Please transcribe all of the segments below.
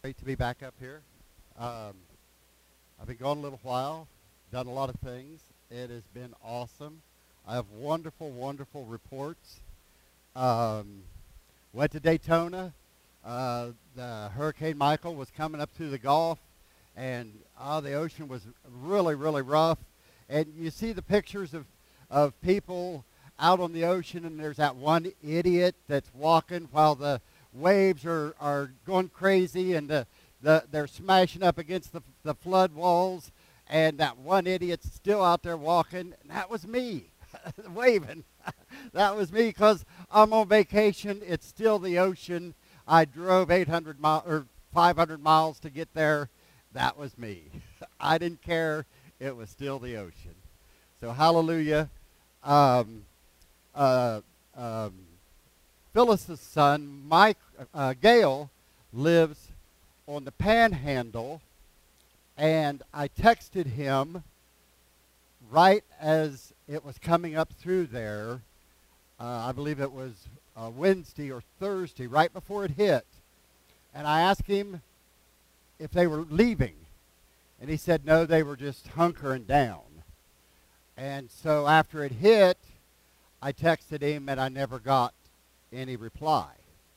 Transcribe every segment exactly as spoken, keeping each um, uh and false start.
Great to be back up here. Um, I've been gone a little while, done a lot of things. It has been awesome. I have wonderful, wonderful reports. Um, went to Daytona. Uh, the Hurricane Michael was coming up through the Gulf, and uh, the ocean was really, really rough. And you see the pictures of, of people out on the ocean, and there's that one idiot that's walking while the waves are, are going crazy, and the, the, they're smashing up against the, the flood walls, and that one idiot's still out there walking. And that was me, waving. That was me because I'm on vacation. It's still the ocean. I drove eight hundred miles or five hundred miles to get there. That was me. I didn't care. It was still the ocean. So hallelujah. Um, uh, um, Phyllis's son, Mike, uh, Gail, lives on the Panhandle, and I texted him right as it was coming up through there. Uh, I believe it was uh, Wednesday or Thursday, right before it hit, and I asked him if they were leaving, and he said no, they were just hunkering down. And so after it hit, I texted him, and I never got any reply.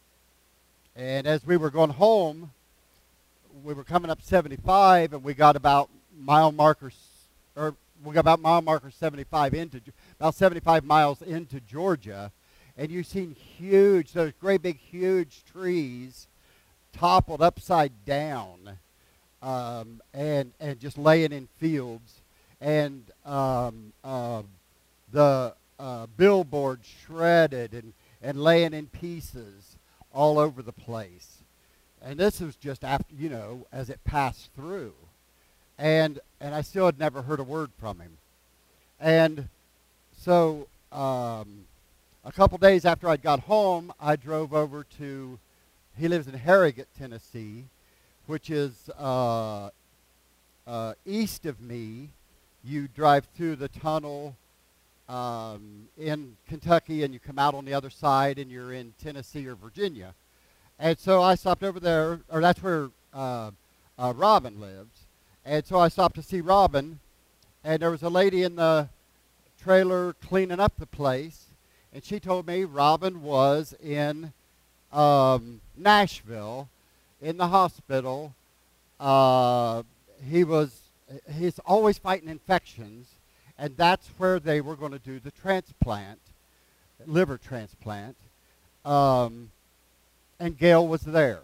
And as we were going home, we were coming up seventy-five, and we got about mile markers, or we got about mile marker seventy-five into, about seventy-five miles into Georgia, and you've seen huge, those great big huge trees toppled upside down, um, and and just laying in fields, and um, uh, the uh, billboard shredded and and laying in pieces all over the place. And this was just after, you know, as it passed through. And and I still had never heard a word from him. And so um, a couple days after I got home, I drove over to, he lives in Harrogate, Tennessee, which is uh, uh, east of me. You drive through the tunnel Um, in Kentucky, and you come out on the other side, and you're in Tennessee or Virginia. And so I stopped over there, or that's where uh, uh, Robin lives. And so I stopped to see Robin, and there was a lady in the trailer cleaning up the place, and she told me Robin was in um, Nashville in the hospital. Uh, he was, he's always fighting infections. And that's where they were going to do the transplant, liver transplant. Um, and Gail was there.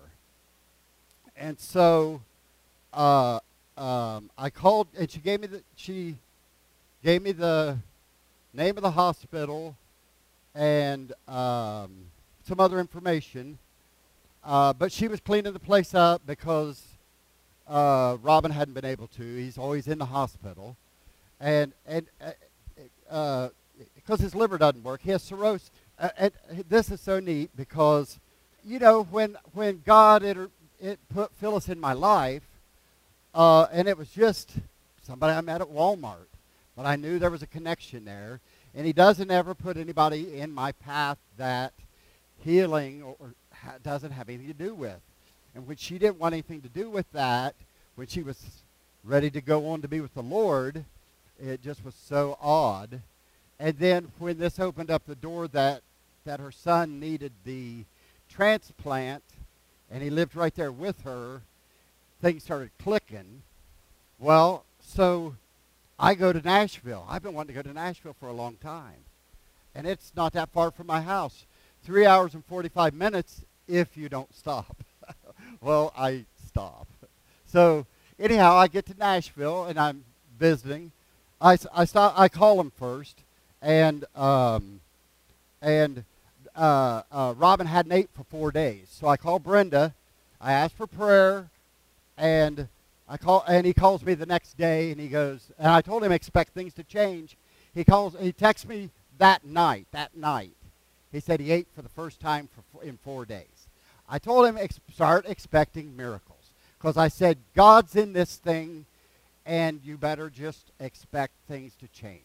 And so uh, um, I called, and she gave me the she gave me the name of the hospital and um, some other information. Uh, but she was cleaning the place up because uh, Robin hadn't been able to. He's always in the hospital. And and uh, because uh, his liver doesn't work, he has cirrhosis. Uh, and this is so neat because, you know, when when God it, it put Phyllis in my life, uh, and it was just somebody I met at Walmart, but I knew there was a connection there. And He doesn't ever put anybody in my path that healing or, or ha- doesn't have anything to do with. And when she didn't want anything to do with that, when she was ready to go on to be with the Lord, it just was so odd. And then when this opened up the door that, that her son needed the transplant, and he lived right there with her, things started clicking. Well, so I go to Nashville. I've been wanting to go to Nashville for a long time. And it's not that far from my house. Three hours and forty-five minutes if you don't stop. Well, I stop. So anyhow, I get to Nashville, and I'm visiting. I, I, stop, I call him first, and um, and uh, uh, Robin hadn't ate for four days. So I call Brenda. I ask for prayer, and I call, and he calls me the next day, and he goes, and I told him expect things to change. He calls, he texts me that night. That night, he said he ate for the first time for in four days. I told him ex- start expecting miracles, because I said God's in this thing, and you better just expect things to change.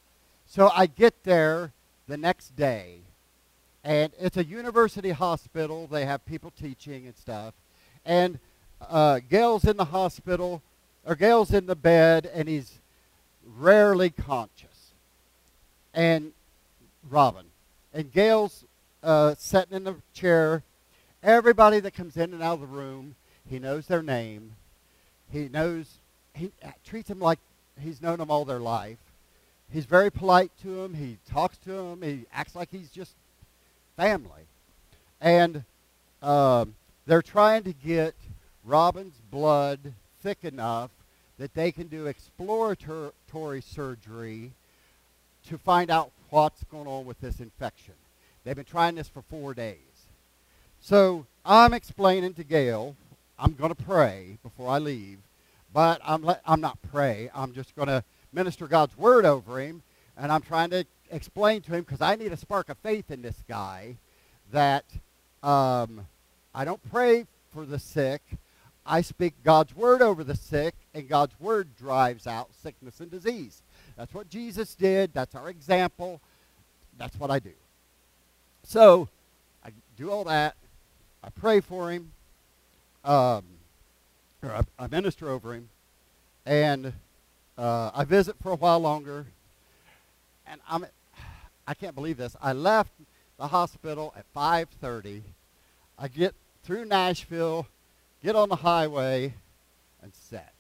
So I get there the next day, and it's a university hospital. They have people teaching and stuff. And uh, Gail's in the hospital, or Gail's in the bed, and he's rarely conscious. And Robin. And Gail's uh, sitting in the chair. Everybody that comes in and out of the room, he knows their name. He knows, he treats them like he's known them all their life. He's very polite to them. He talks to them. He acts like he's just family. And um, they're trying to get Robin's blood thick enough that they can do exploratory surgery to find out what's going on with this infection. They've been trying this for four days. So I'm explaining to Gail, I'm going to pray before I leave, but I'm, le- I'm not pray. I'm just going to minister God's word over him, and I'm trying to explain to him, because I need a spark of faith in this guy, that um, I don't pray for the sick. I speak God's word over the sick, and God's word drives out sickness and disease. That's what Jesus did. That's our example. That's what I do. So I do all that. I pray for him, um, or I, I minister over him, and uh, I visit for a while longer. And I'm, I can't believe this. I left the hospital at five thirty. I get through Nashville, get on the highway, and set.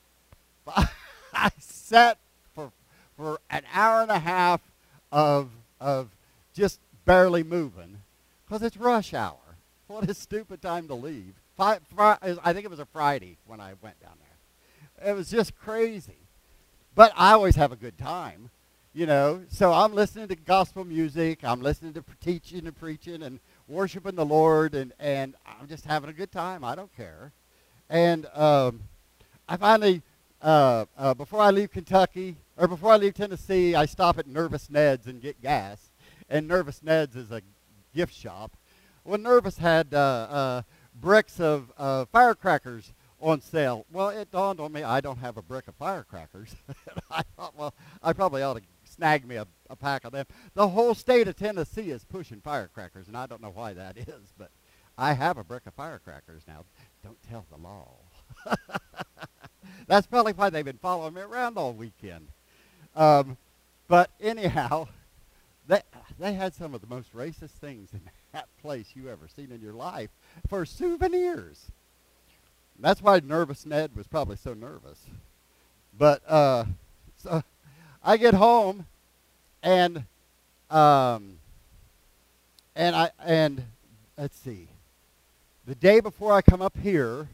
I sat for for an hour and a half of of just barely moving, because it's rush hour. What a stupid time to leave. Five, fri- I think it was a Friday when I went down there. It was just crazy. But I always have a good time, you know. So I'm listening to gospel music. I'm listening to teaching and preaching and worshiping the Lord, and, and I'm just having a good time. I don't care. And um, I finally, uh, uh, before I leave Kentucky, or before I leave Tennessee, I stop at Nervous Ned's and get gas. And Nervous Ned's is a gift shop. Well, Nervous had uh, uh, bricks of uh, firecrackers on sale. Well, it dawned on me I don't have a brick of firecrackers. I thought, well, I probably ought to snag me a, a pack of them. The whole state of Tennessee is pushing firecrackers, and I don't know why that is, but I have a brick of firecrackers now. Don't tell the law. That's probably why they've been following me around all weekend. Um, but anyhow, they, they had some of the most racist things in that place you ever seen in your life for souvenirs. That's why Nervous Ned was probably so nervous. But uh, so I get home, and um, and I and let's see, the day before I come up here,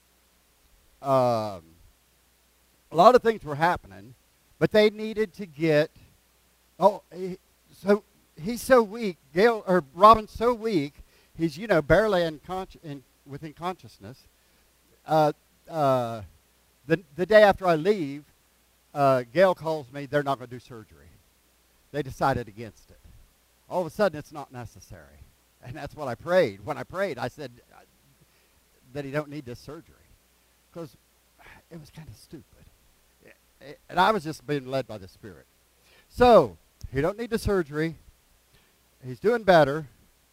um, a lot of things were happening, but they needed to get. Oh, he, so he's so weak. Gail or Robin's so weak. He's you know barely in, con- in within consciousness. Uh, uh, the the day after I leave, uh, Gail calls me. They're not going to do surgery. They decided against it. All of a sudden, it's not necessary, and that's what I prayed. When I prayed, I said that he don't need this surgery, because it was kind of stupid, and I was just being led by the Spirit. So he don't need the surgery. He's doing better.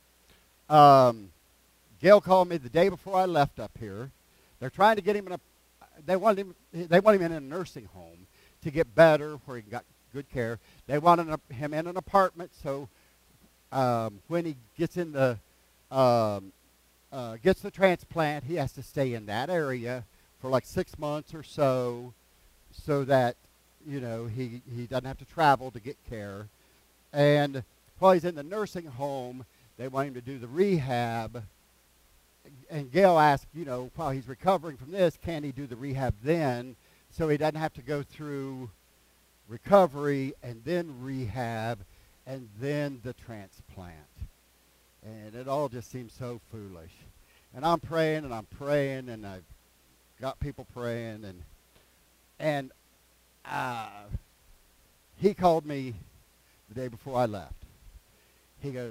Um, Gail called me the day before I left up here. They're trying to get him in a. They want him. They want him in a nursing home to get better, where he got good care. They wanted him in an apartment, so um, when he gets in the um, uh, gets the transplant, he has to stay in that area for like six months or so, so that you know he he doesn't have to travel to get care. And while he's in the nursing home, they want him to do the rehab. And Gail asked, you know, while he's recovering from this, can he do the rehab then, so he doesn't have to go through recovery and then rehab and then the transplant. And it all just seems so foolish. And I'm praying and I'm praying and I've got people praying. And and uh, he called me the day before I left. He goes,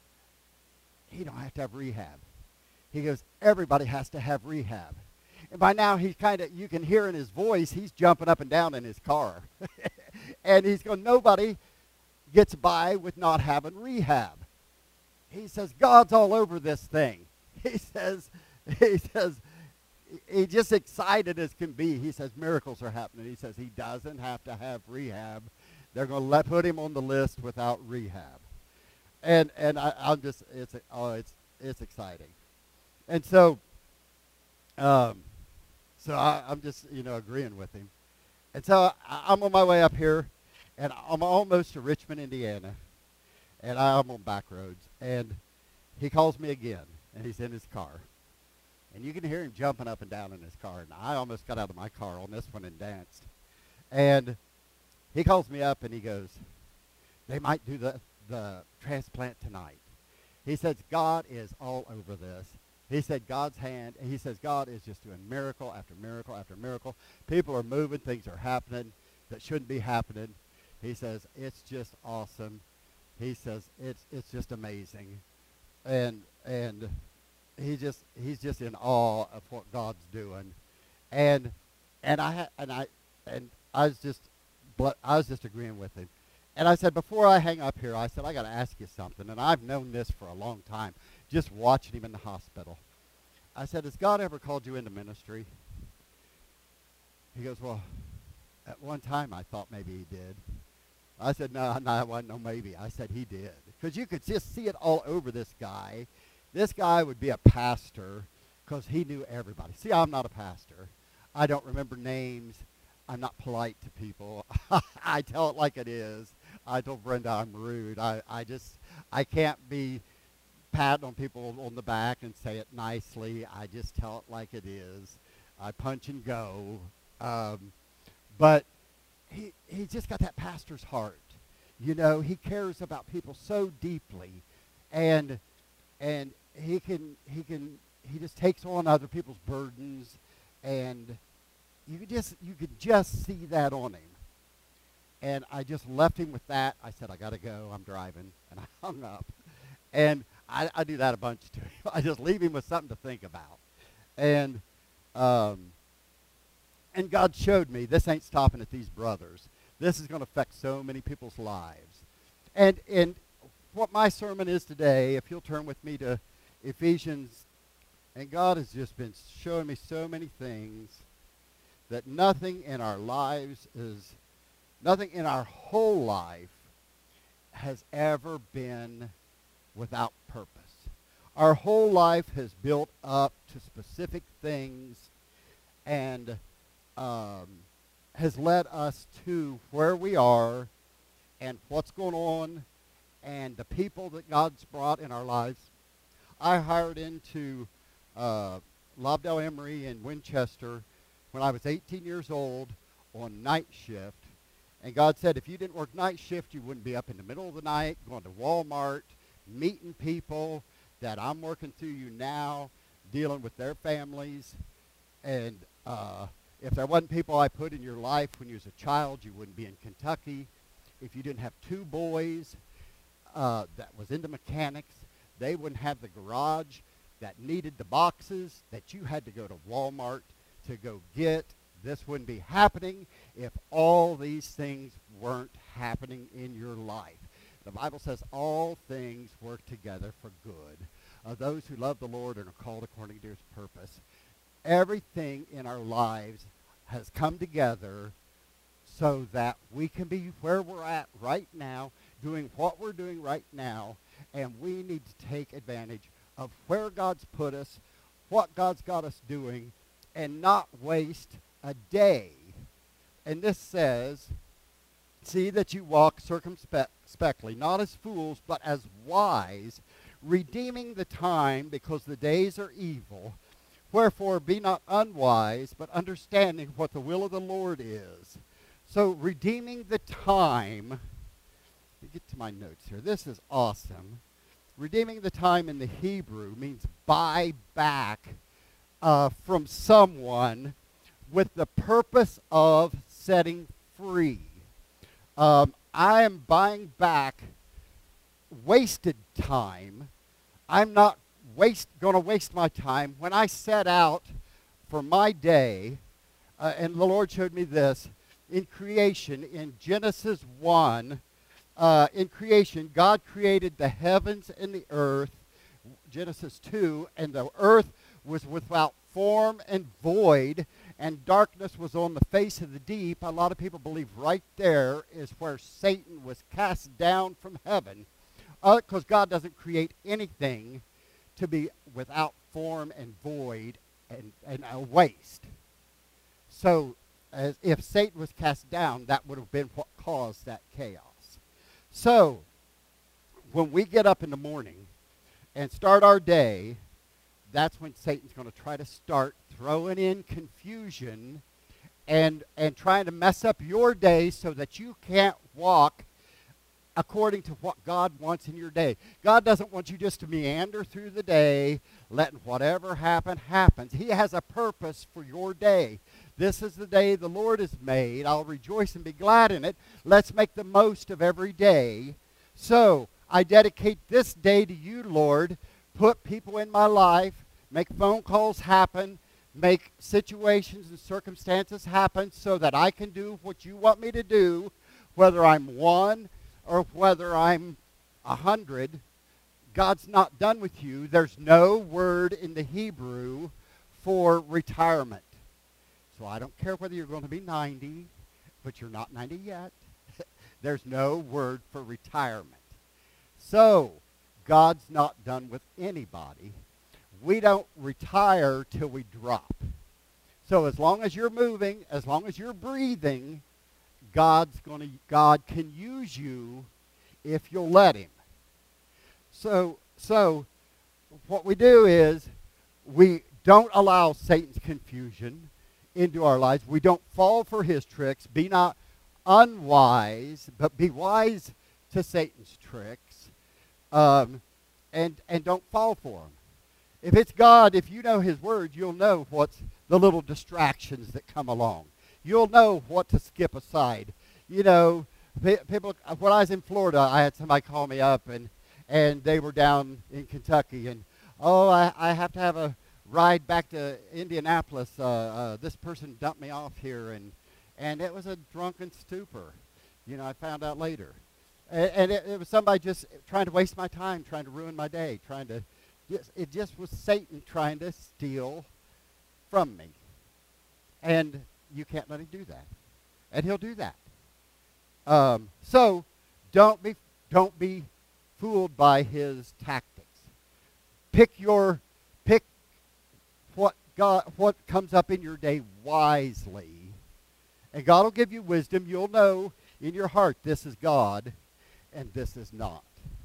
he don't have to have rehab. He goes, everybody has to have rehab. And by now, he's kind of, you can hear in his voice, he's jumping up and down in his car. And he's going, nobody gets by with not having rehab. He says, God's all over this thing. He says, he says, he just excited as can be. He says miracles are happening. He says he doesn't have to have rehab. They're going to let put him on the list without rehab. And and I, I'm just it's oh it's it's exciting. And so um so I, I'm just you know agreeing with him. And so I, I'm on my way up here, and I'm almost to Richmond, Indiana, and I'm on back roads. And he calls me again, and he's in his car. And you can hear him jumping up and down in his car. And I almost got out of my car on this one and danced. And he calls me up, and he goes, they might do the, the transplant tonight. He says, God is all over this. He said, God's hand, and he says, God is just doing miracle after miracle after miracle. People are moving. Things are happening that shouldn't be happening. He says, it's just awesome. He says, it's it's just amazing. And and he just he's just in awe of what God's doing. And and I ha- and I and I was just I was just agreeing with him. And I said, before I hang up here, I said, I got to ask you something. And I've known this for a long time, just watching him in the hospital. I said, has God ever called you into ministry? He goes, well, at one time I thought maybe he did. I said, no, no, it wasn't no maybe. I said, he did. Because you could just see it all over this guy. This guy would be a pastor because he knew everybody. See, I'm not a pastor. I don't remember names. I'm not polite to people. I tell it like it is. I told Brenda I'm rude. I, I just, I can't be patting on people on the back and say it nicely. I just tell it like it is. I punch and go. Um, but he, he just got that pastor's heart. You know, he cares about people so deeply. And, and he can, he can, he just takes on other people's burdens. And you could just, you could just see that on him. And I just left him with that. I said, I got to go. I'm driving. And I hung up. And I, I do that a bunch, too. I just leave him with something to think about. And um, and God showed me this ain't stopping at these brothers. This is going to affect so many people's lives. And, and what my sermon is today, if you'll turn with me to Ephesians, and God has just been showing me so many things that nothing in our lives is... Nothing in our whole life has ever been without purpose. Our whole life has built up to specific things and um, has led us to where we are and what's going on and the people that God's brought in our lives. I hired into uh, Lobdell Emery in Winchester when I was eighteen years old on night shift. And God said, if you didn't work night shift, you wouldn't be up in the middle of the night, going to Walmart, meeting people that I'm working through you now, dealing with their families. And uh, if there wasn't people I put in your life when you was a child, you wouldn't be in Kentucky. If you didn't have two boys uh, that was into mechanics, they wouldn't have the garage that needed the boxes that you had to go to Walmart to go get. This wouldn't be happening if all these things weren't happening in your life. The Bible says all things work together for good of those who love the Lord and are called according to his purpose. Everything in our lives has come together so that we can be where we're at right now, doing what we're doing right now, and we need to take advantage of where God's put us, what God's got us doing, and not waste a day. And this says, see that you walk circumspectly, not as fools, but as wise, redeeming the time because the days are evil. Wherefore be not unwise, but understanding what the will of the Lord is. So redeeming the time, let me get to my notes here. This is awesome. Redeeming the time in the Hebrew means buy back uh, from someone with the purpose of setting free. Um, I am buying back wasted time. I'm not waste going to waste my time. When I set out for my day, uh, and the Lord showed me this, in creation, in Genesis one, uh, in creation, God created the heavens and the earth, Genesis two, and the earth was without form and void, and darkness was on the face of the deep. A lot of people believe right there is where Satan was cast down from heaven, because uh, God doesn't create anything to be without form and void and, and a waste. So as if Satan was cast down, that would have been what caused that chaos. So when we get up in the morning and start our day, that's when Satan's going to try to start throwing in confusion and and trying to mess up your day so that you can't walk according to what God wants in your day. God doesn't want you just to meander through the day, letting whatever happen, happens. He has a purpose for your day. This is the day the Lord has made. I'll rejoice and be glad in it. Let's make the most of every day. So I dedicate this day to you, Lord. Put people in my life, make phone calls happen, make situations and circumstances happen so that I can do what you want me to do, whether I'm one or whether I'm a hundred. God's not done with you. There's no word in the Hebrew for retirement. So I don't care whether you're going to be ninety, but you're not ninety yet. There's no word for retirement. So God's not done with anybody. We don't retire till we drop. So as long as you're moving, as long as you're breathing, God's going to God can use you if you'll let him. So so what we do is we don't allow Satan's confusion into our lives. We don't fall for his tricks. Be not unwise, but be wise to Satan's tricks. Um, and and don't fall for them. If it's God, if you know his word, you'll know what's the little distractions that come along. You'll know what to skip aside. You know, people. When I was in Florida, I had somebody call me up, and and they were down in Kentucky, and oh, I, I have to have a ride back to Indianapolis. Uh, uh, this person dumped me off here, and and it was a drunken stupor. You know, I found out later, and, and it, it was somebody just trying to waste my time, trying to ruin my day, trying to. Just, it just was Satan trying to steal from me, and you can't let him do that, and he'll do that. Um, so don't be don't be fooled by his tactics. Pick your pick what God what comes up in your day wisely, and God will give you wisdom. You'll know in your heart this is God, and this is not.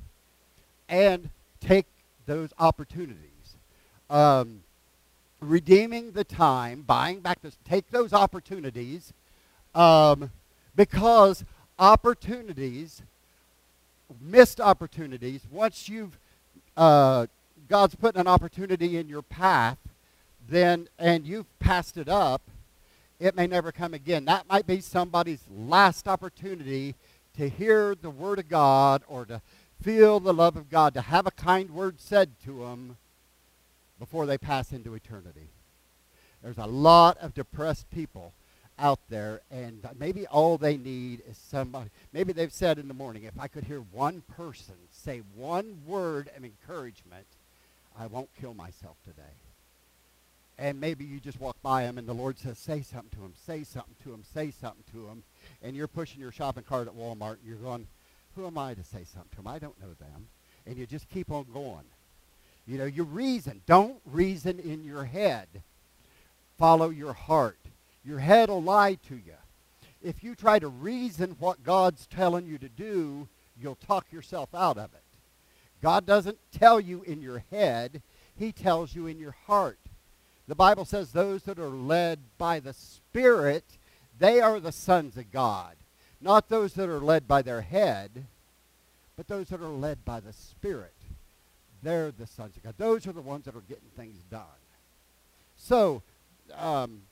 And take those opportunities. Um, redeeming the time, buying back this, take those opportunities um, because opportunities, missed opportunities, once you've, uh, God's put an opportunity in your path, then, and you've passed it up, it may never come again. That might be somebody's last opportunity to hear the word of God or to feel the love of God, to have a kind word said to them before they pass into eternity. There's a lot of depressed people out there, and maybe all they need is somebody. Maybe they've said in the morning, if I could hear one person say one word of encouragement, I won't kill myself today. And maybe you just walk by them, and the Lord says, say something to them, say something to them, say something to them, and you're pushing your shopping cart at Walmart, and you're going, who am I to say something to them? I don't know them. And you just keep on going. You know, you reason. Don't reason in your head. Follow your heart. Your head will lie to you. If you try to reason what God's telling you to do, you'll talk yourself out of it. God doesn't tell you in your head. He tells you in your heart. The Bible says those that are led by the Spirit, they are the sons of God. Not those that are led by their head, but those that are led by the Spirit. They're the sons of God. Those are the ones that are getting things done. So, um,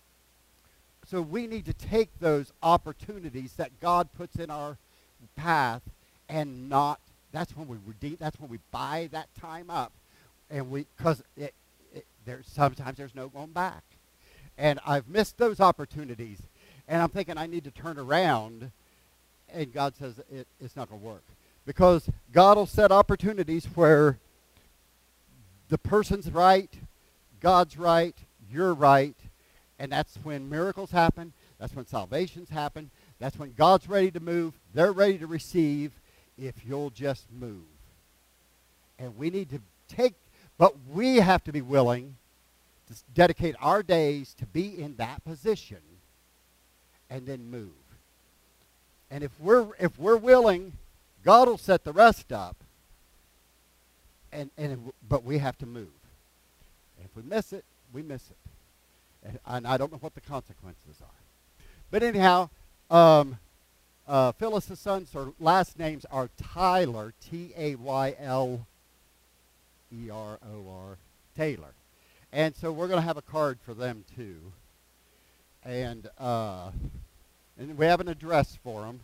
so we need to take those opportunities that God puts in our path and not, that's when we redeem, that's when we buy that time up. And we, because it, it, there's sometimes there's no going back. And I've missed those opportunities. And I'm thinking I need to turn around, and God says it, it's not going to work. Because God will set opportunities where the person's right, God's right, you're right. And that's when miracles happen. That's when salvations happen. That's when God's ready to move. They're ready to receive if you'll just move. And we need to take, but we have to be willing to dedicate our days to be in that position and then move. And if we're if we're willing, God will set the rest up. And and but we have to move. And if we miss it, we miss it. And, and I don't know what the consequences are. But anyhow, um, uh, Phyllis's sons, their last names are Tyler, T A Y L E R O R, Taylor. And so we're going to have a card for them too. And uh, and we have an address for them.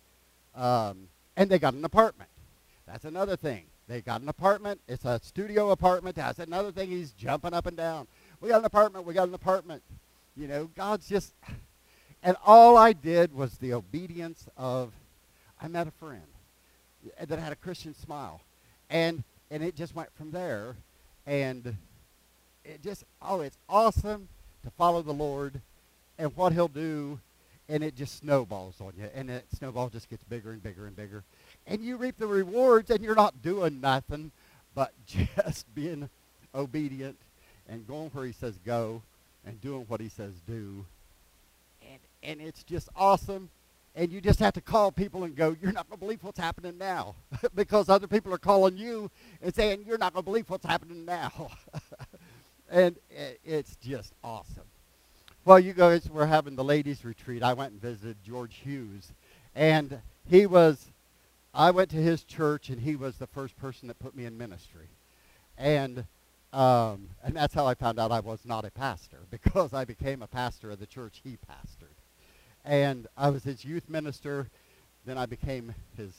Um, and they got an apartment. That's another thing. They got an apartment. It's a studio apartment. That's another thing. He's jumping up and down. We got an apartment. We got an apartment. You know, God's just... And all I did was the obedience of... I met a friend that had a Christian smile. And and it just went from there. And it just... Oh, it's awesome to follow the Lord and what he'll do. And it just snowballs on you. And that snowball just gets bigger and bigger and bigger. And you reap the rewards, and you're not doing nothing but just being obedient and going where he says go and doing what he says do. And and it's just awesome. And you just have to call people and go, you're not going to believe what's happening now. Because other people are calling you and saying, you're not going to believe what's happening now. And it, it's just awesome. Well, you guys were having the ladies' retreat. I went and visited George Hughes. And he was... I went to his church, and he was the first person that put me in ministry. And um, and that's how I found out I was not a pastor, because I became a pastor of the church he pastored. And I was his youth minister. Then I became his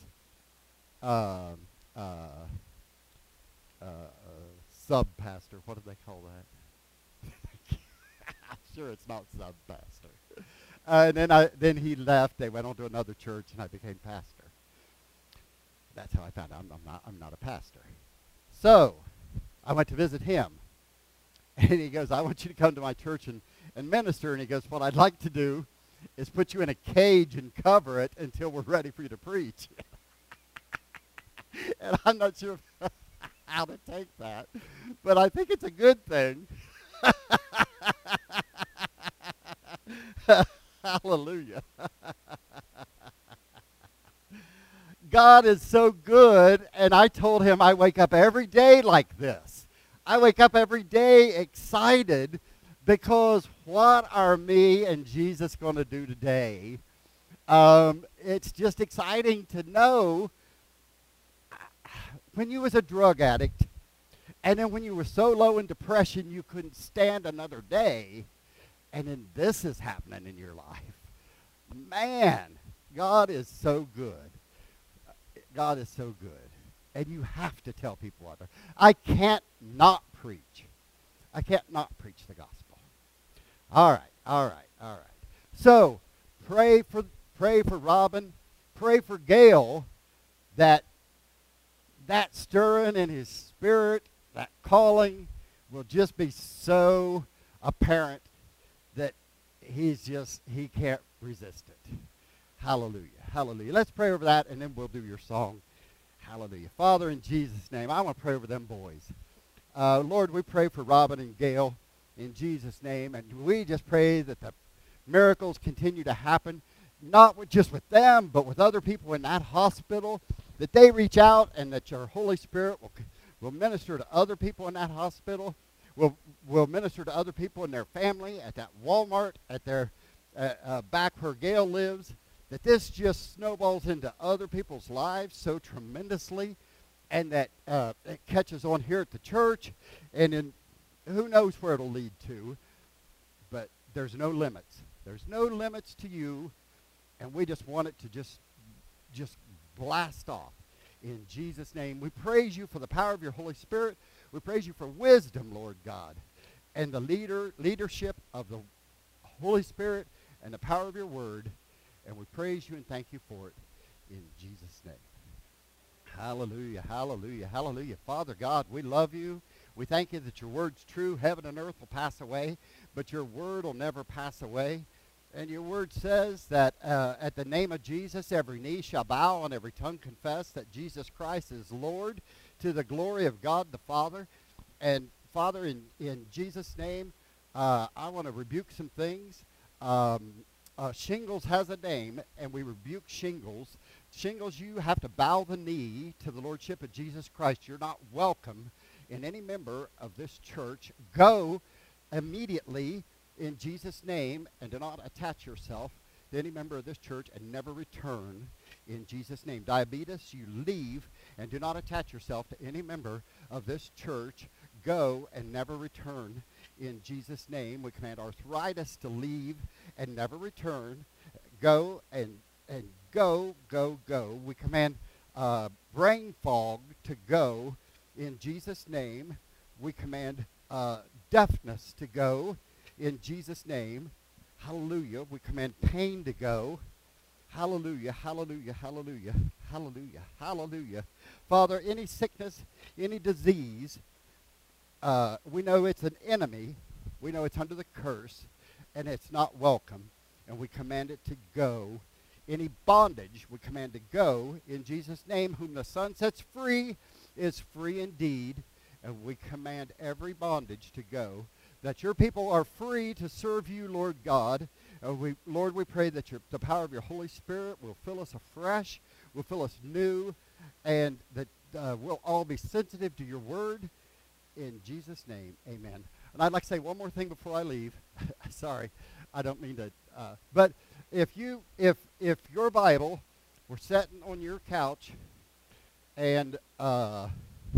uh, uh, uh, uh, sub-pastor. What do they call that? I'm sure it's not sub-pastor. Uh, and then, I, then he left. They went on to another church, and I became pastor. That's how I found out I'm, I'm, not, I'm not a pastor. So I went to visit him. And he goes, I want you to come to my church and, and minister. And he goes, what I'd like to do is put you in a cage and cover it until we're ready for you to preach. And I'm not sure how to take that. But I think it's a good thing. Hallelujah. God is so good, and I told him I wake up every day like this. I wake up every day excited because what are me and Jesus going to do today? Um, it's just exciting to know when you was a drug addict, and then when you were so low in depression you couldn't stand another day, and then this is happening in your life. Man, God is so good. God is so good. And you have to tell people out there. I can't not preach. I can't not preach the gospel. All right, all right, all right. So, pray for pray for Robin. Pray for Gail that that stirring in his spirit, that calling, will just be so apparent that he's just, he can't resist it. Hallelujah. Hallelujah. Let's pray over that, and then we'll do your song. Hallelujah. Father, in Jesus' name, I want to pray over them boys. Uh, Lord, we pray for Robin and Gail in Jesus' name, and we just pray that the miracles continue to happen, not with, just with them, but with other people in that hospital, that they reach out and that your Holy Spirit will, will minister to other people in that hospital, will, will minister to other people in their family, at that Walmart, at their uh, uh, back where Gail lives, that this just snowballs into other people's lives so tremendously, and that uh, it catches on here at the church, and in who knows where it'll lead to, but there's no limits. There's no limits to you, and we just want it to just, just blast off. In Jesus' name, we praise you for the power of your Holy Spirit. We praise you for wisdom, Lord God, and the leader leadership of the Holy Spirit and the power of your word. And we praise you and thank you for it in Jesus' name. Hallelujah, hallelujah, hallelujah. Father God, we love you. We thank you that your word's true. Heaven and earth will pass away, but your word will never pass away. And your word says that uh, at the name of Jesus, every knee shall bow and every tongue confess that Jesus Christ is Lord, to the glory of God the Father. And Father, in, in Jesus' name, uh, I want to rebuke some things. Um, uh, shingles has a name, and we rebuke shingles. Shingles, you have to bow the knee to the Lordship of Jesus Christ. You're not welcome in any member of this church. Go immediately in Jesus' name, and do not attach yourself to any member of this church, and never return in Jesus' name. Diabetes, you leave and do not attach yourself to any member of this church. Go and never return in Jesus' name. We command arthritis to leave and never return. Go and and go, go, go. We command uh, brain fog to go in Jesus' name. We command uh, deafness to go in Jesus' name. Hallelujah. We command pain to go. Hallelujah, hallelujah, hallelujah, hallelujah, hallelujah. Father, any sickness, any disease, uh, we know it's an enemy. We know it's under the curse, and it's not welcome, and we command it to go. Any bondage, we command to go in Jesus' name. Whom the Son sets free is free indeed, and we command every bondage to go, that your people are free to serve you, Lord God. Uh, we, Lord, we pray that your, the power of your Holy Spirit will fill us afresh, will fill us new, and that uh, we'll all be sensitive to your word. In Jesus' name, amen. And I'd like to say one more thing before I leave. Sorry, I don't mean to. Uh, but if you, if if your Bible were sitting on your couch, and uh,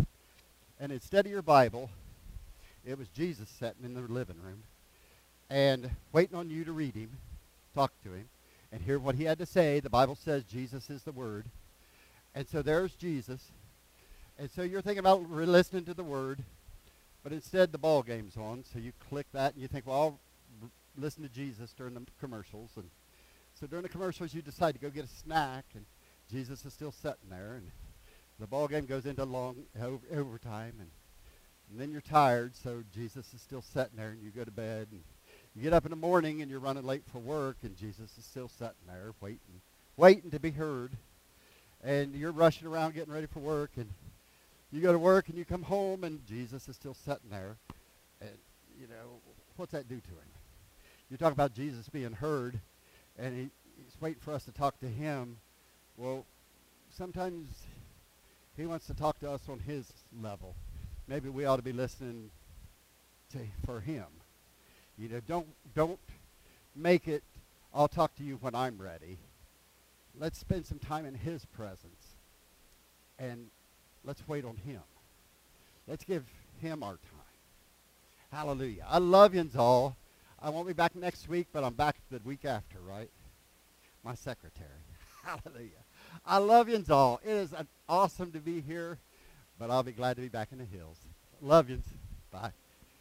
and instead of your Bible, it was Jesus sitting in the living room and waiting on you to read him, talk to him, and hear what he had to say. The Bible says Jesus is the Word. And so there's Jesus. And so you're thinking about listening to the Word, but instead the ball game's on. So you click that and you think, well, I'll r- listen to Jesus during the commercials. And so during the commercials you decide to go get a snack, and Jesus is still sitting there. And the ball game goes into long over, overtime, and And then you're tired, so Jesus is still sitting there, and you go to bed, and you get up in the morning, and you're running late for work, and Jesus is still sitting there waiting, waiting to be heard. And you're rushing around getting ready for work, and you go to work, and you come home, and Jesus is still sitting there. And, you know, what's that do to him? You talk about Jesus being heard, and he, he's waiting for us to talk to him. Well, sometimes he wants to talk to us on his level. Maybe we ought to be listening to for him. You know, don't don't make it, I'll talk to you when I'm ready. Let's spend some time in his presence, and let's wait on him. Let's give him our time. Hallelujah. I love yous all. I won't be back next week, but I'm back the week after, right? My secretary. Hallelujah. I love yous all. It is an awesome to be here. But I'll be glad to be back in the hills. Love yous. Bye.